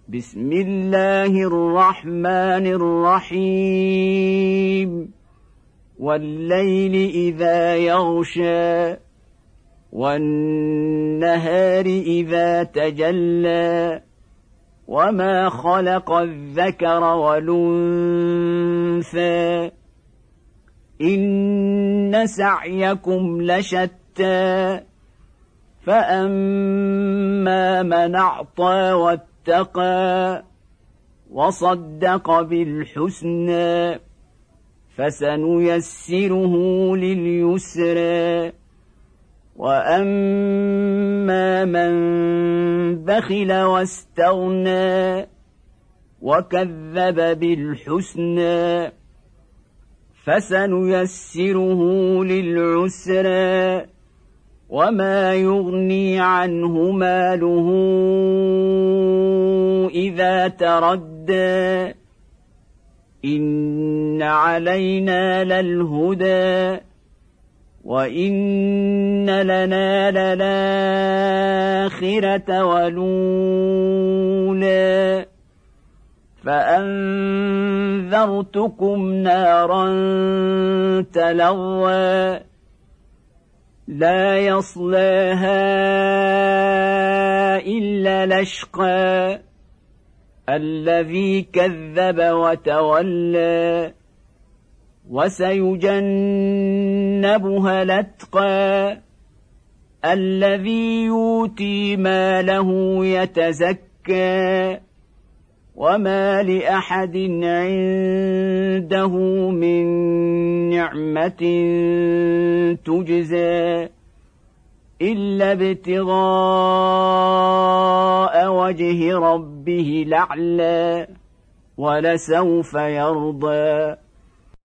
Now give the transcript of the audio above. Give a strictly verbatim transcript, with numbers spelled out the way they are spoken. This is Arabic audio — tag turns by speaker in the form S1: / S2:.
S1: بسم الله الرحمن الرحيم والليل إذا يغشى والنهار إذا تجلى وما خلق الذكر والأنثى إن سعيكم لشتى فأما من أعطى واتقى وصدق بالحسنى فسنيسره لليسرى وأما من بخل واستغنى وكذب بالحسنى فسنيسره للعسرى وما يغني عنه ماله إذا تردى إن علينا للهدى وإن لنا للآخرة والأولى فأنذرتكم نارا تلظى لا يصلاها إلا الأشقى الذي كذب وتولى وسيجنبها الأتقى الذي يؤتي ماله يتزكى وما لأحد عنده من نعمة تجزى إلا ابتغاء وجه ربه الأعلى ولسوف يرضى.